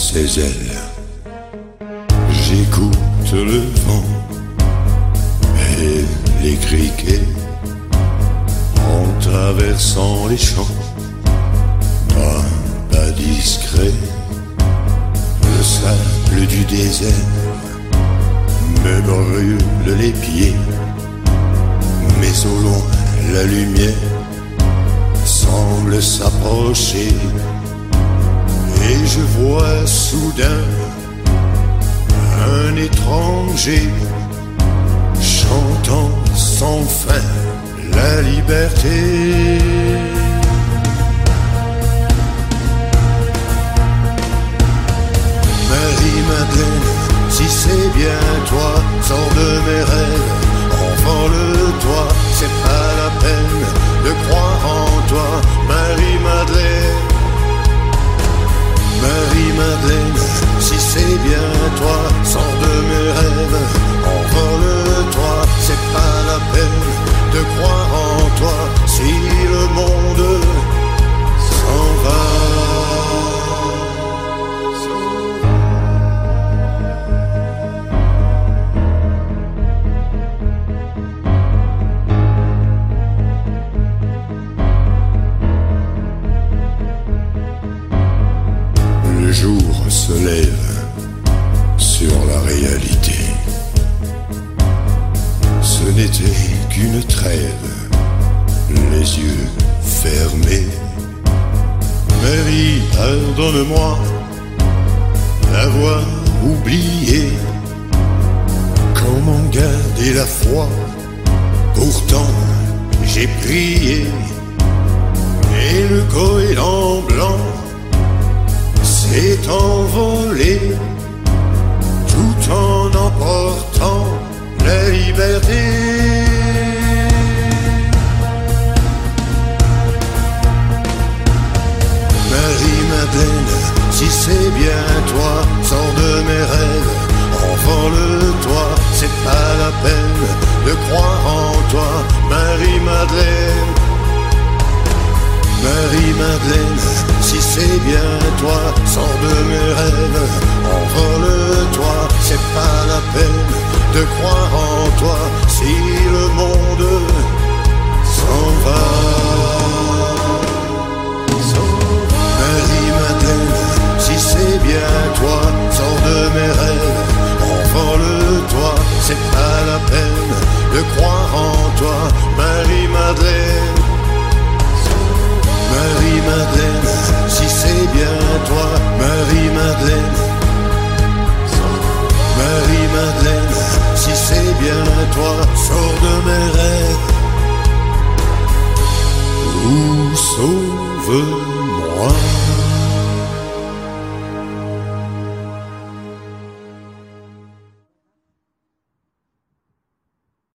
ses ailes. J'écoute le vent et les criquets en traversant les champs. Pas discret, le sable du désert me brûle les pieds, mais au loin la lumière semble s'approcher, et je vois soudain un étranger chantant sans fin la liberté. Marie-Madeleine, si c'est bien toi, sors de mes rêves, envole-toi, c'est pas la peine de croire en toi. Marie-Madeleine, Marie-Madeleine, si c'est bien toi, sors de mes rêves, envole-toi, c'est pas la peine de croire en toi, si le monde s'en va. Le jour se lève sur la réalité. Ce n'était qu'une trêve, les yeux fermés. Marie, pardonne-moi d'avoir oublié comment garder la foi. Pourtant, j'ai prié et le goéland blanc s'est envolé tout en emportant la liberté. Marie-Madeleine, si c'est bien toi, sors de mes rêves, envole-toi, c'est pas la peine de croire en toi. Marie-Madeleine, Marie-Madeleine, si c'est